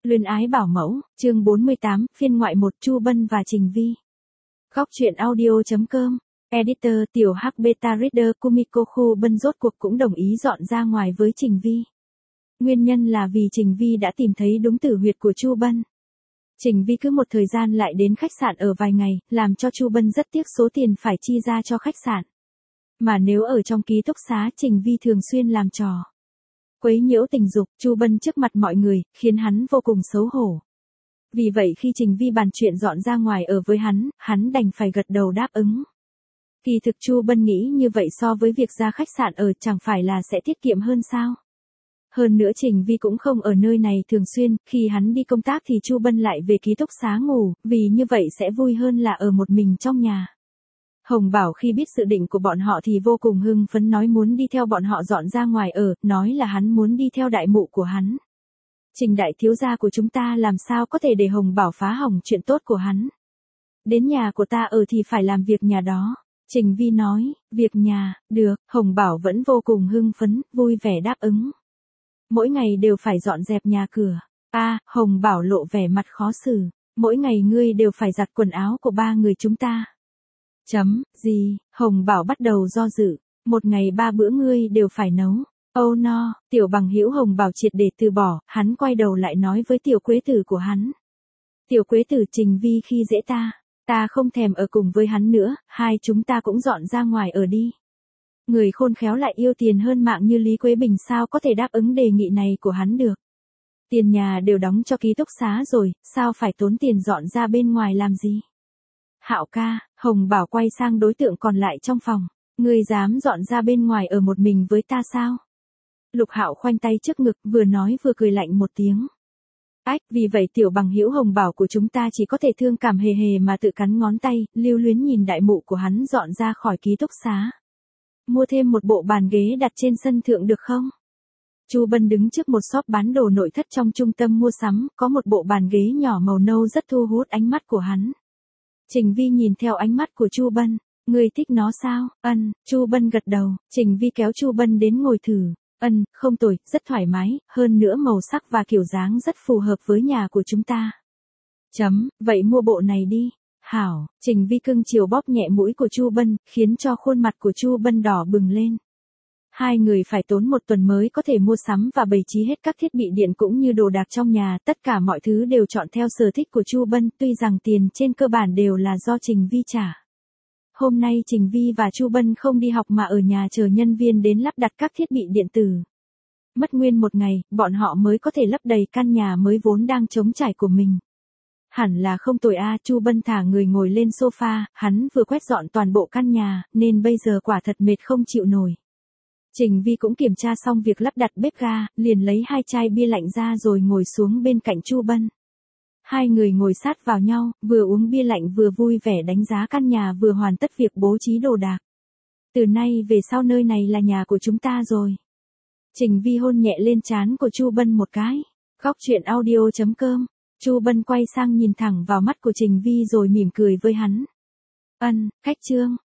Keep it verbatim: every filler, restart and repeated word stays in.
Luyến ái bảo mẫu, chương bốn mươi tám, phiên ngoại một, Chu Bân và Trình Vi. Góc truyện audio.com, Editor tiểu hắc beta reader Kumiko Khu Bân rốt cuộc cũng đồng ý dọn ra ngoài với Trình Vi. Nguyên nhân là vì Trình Vi đã tìm thấy đúng tử huyệt của Chu Bân. Trình Vi cứ một thời gian lại đến khách sạn ở vài ngày, làm cho Chu Bân rất tiếc số tiền phải chi ra cho khách sạn. Mà nếu ở trong ký túc xá, Trình Vi thường xuyên làm trò quấy nhiễu tình dục Chu Bân trước mặt mọi người, khiến hắn vô cùng xấu hổ. Vì vậy khi Trình Vi bàn chuyện dọn ra ngoài ở với hắn, hắn đành phải gật đầu đáp ứng. Kỳ thực Chu Bân nghĩ như vậy so với việc ra khách sạn ở chẳng phải là sẽ tiết kiệm hơn sao? Hơn nữa Trình Vi cũng không ở nơi này thường xuyên, khi hắn đi công tác thì Chu Bân lại về ký túc xá ngủ, vì như vậy sẽ vui hơn là ở một mình trong nhà. Hồng Bảo khi biết dự định của bọn họ thì vô cùng hưng phấn nói muốn đi theo bọn họ dọn ra ngoài ở, nói là hắn muốn đi theo đại mụ của hắn. Trình đại thiếu gia của chúng ta làm sao có thể để Hồng Bảo phá hỏng chuyện tốt của hắn. Đến nhà của ta ở thì phải làm việc nhà đó. Trình Vi nói, việc nhà, được, Hồng Bảo vẫn vô cùng hưng phấn, vui vẻ đáp ứng. Mỗi ngày đều phải dọn dẹp nhà cửa. A, à, Hồng Bảo lộ vẻ mặt khó xử, mỗi ngày ngươi đều phải giặt quần áo của ba người chúng ta. Chấm, gì, Hồng Bảo bắt đầu do dự, một ngày ba bữa ngươi đều phải nấu. Oh no, tiểu bằng hữu Hồng Bảo triệt để từ bỏ, hắn quay đầu lại nói với tiểu quế tử của hắn. Tiểu quế tử Trình Vi khi dễ ta, ta không thèm ở cùng với hắn nữa, hai chúng ta cũng dọn ra ngoài ở đi. Người khôn khéo lại yêu tiền hơn mạng như Lý Quế Bình sao có thể đáp ứng đề nghị này của hắn được. Tiền nhà đều đóng cho ký túc xá rồi, sao phải tốn tiền dọn ra bên ngoài làm gì? Hạo ca, Hồng Bảo quay sang đối tượng còn lại trong phòng. Ngươi dám dọn ra bên ngoài ở một mình với ta sao? Lục Hạo khoanh tay trước ngực, vừa nói vừa cười lạnh một tiếng. Ách, vì vậy tiểu bằng hữu Hồng Bảo của chúng ta chỉ có thể thương cảm hề hề mà tự cắn ngón tay, lưu luyến nhìn đại mụ của hắn dọn ra khỏi ký túc xá. Mua thêm một bộ bàn ghế đặt trên sân thượng được không? Chu Bân đứng trước một shop bán đồ nội thất trong trung tâm mua sắm, có một bộ bàn ghế nhỏ màu nâu rất thu hút ánh mắt của hắn. Trình Vi nhìn theo ánh mắt của Chu Bân, ngươi thích nó sao? Ân, Chu Bân gật đầu, Trình Vi kéo Chu Bân đến ngồi thử. Ân, không tồi, rất thoải mái, hơn nữa màu sắc và kiểu dáng rất phù hợp với nhà của chúng ta. Chấm, vậy mua bộ này đi. Hảo, Trình Vi cưng chiều bóp nhẹ mũi của Chu Bân, khiến cho khuôn mặt của Chu Bân đỏ bừng lên. Hai người phải tốn một tuần mới có thể mua sắm và bày trí hết các thiết bị điện cũng như đồ đạc trong nhà, tất cả mọi thứ đều chọn theo sở thích của Chu Bân, tuy rằng tiền trên cơ bản đều là do Trình Vi trả. Hôm nay Trình Vi và Chu Bân không đi học mà ở nhà chờ nhân viên đến lắp đặt các thiết bị điện tử. Mất nguyên một ngày, bọn họ mới có thể lấp đầy căn nhà mới vốn đang trống trải của mình. Hẳn là không tồi a, Chu Bân thả người ngồi lên sofa, hắn vừa quét dọn toàn bộ căn nhà, nên bây giờ quả thật mệt không chịu nổi. Trình Vi cũng kiểm tra xong việc lắp đặt bếp ga, liền lấy hai chai bia lạnh ra rồi ngồi xuống bên cạnh Chu Bân. Hai người ngồi sát vào nhau, vừa uống bia lạnh vừa vui vẻ đánh giá căn nhà vừa hoàn tất việc bố trí đồ đạc. Từ nay về sau nơi này là nhà của chúng ta rồi. Trình Vi hôn nhẹ lên trán của Chu Bân một cái. Góc truyện audio.com, Chu Bân quay sang nhìn thẳng vào mắt của Trình Vi rồi mỉm cười với hắn. Ân, cách chương.